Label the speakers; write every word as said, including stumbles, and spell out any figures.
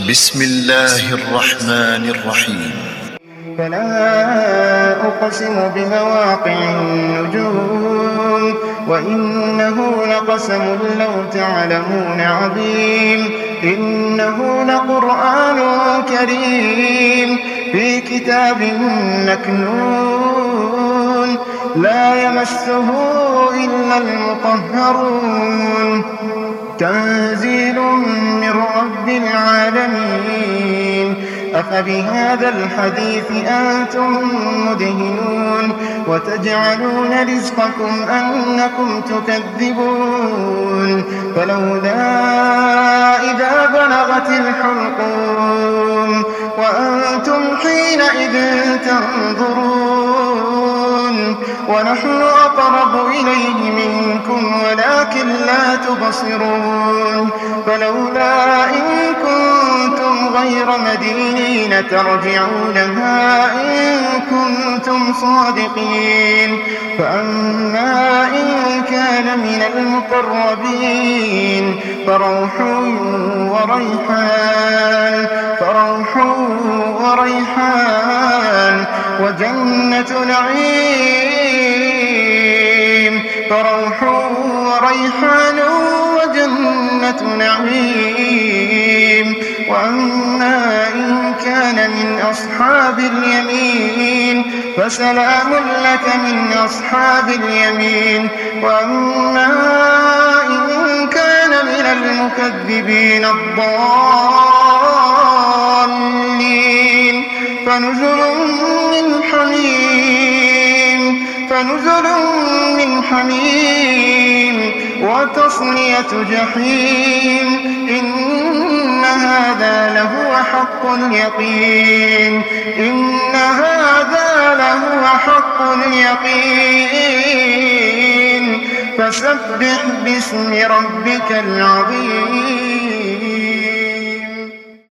Speaker 1: بسم الله الرحمن الرحيم.
Speaker 2: فلا أقسم بمواقع النجوم وإنه لقسم لو تعلمون عظيم إنه لقرآن كريم في كتاب مكنون لا يمسه إلا المطهرون تنزيل من رب العالمين أفبهذا الحديث أنتم مدهنون وتجعلون رزقكم أنكم تكذبون فلولا إذا بلغت الحلقوم وأنتم حينئذ تنظرون ونحن أقرب إليه منكم ولكن لا تبصرون فلولا إن كنتم غير مدينين ترجعونها إن كنتم صادقين فأما إن كان من المقربين فروح وريحان فروح وريحان وجنة نعيم فروح وريحان وجنة نعيم وأما إن كان من أصحاب اليمين فسلام لك من أصحاب اليمين وأما إن كان من المكذبين الضالين فنزل من حميم فنزل من حميم وتصلية جحيم إن هذا لهو حق اليقين إن هذا لهو حق اليقين فسبح باسم ربك العظيم.